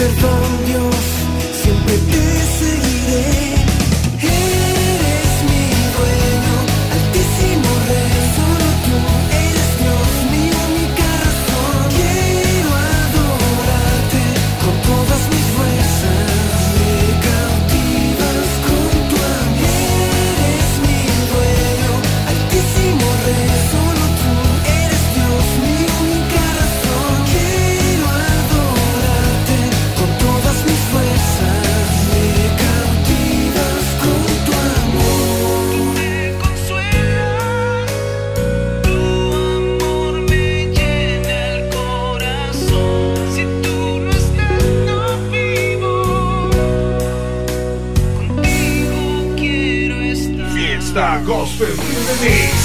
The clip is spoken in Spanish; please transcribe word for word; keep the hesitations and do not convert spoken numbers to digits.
Perdón, Dios, siempre te seguiré. Eres mi dueño, altísimo rey, solo tú eres Dios, mi única razón. Quiero adorarte con todas mis fuerzas, me cautivas con tu amor. Eres mi dueño, altísimo rey, solo tú eres Dios, mi única razón. Quiero adorarte con todas mis fuerzas, me cautivas con tu amor. Tú me consuelas, tu amor me llena el corazón. Si tú no estás, no vivo. Contigo quiero estar. Fiesta Gospel Remix.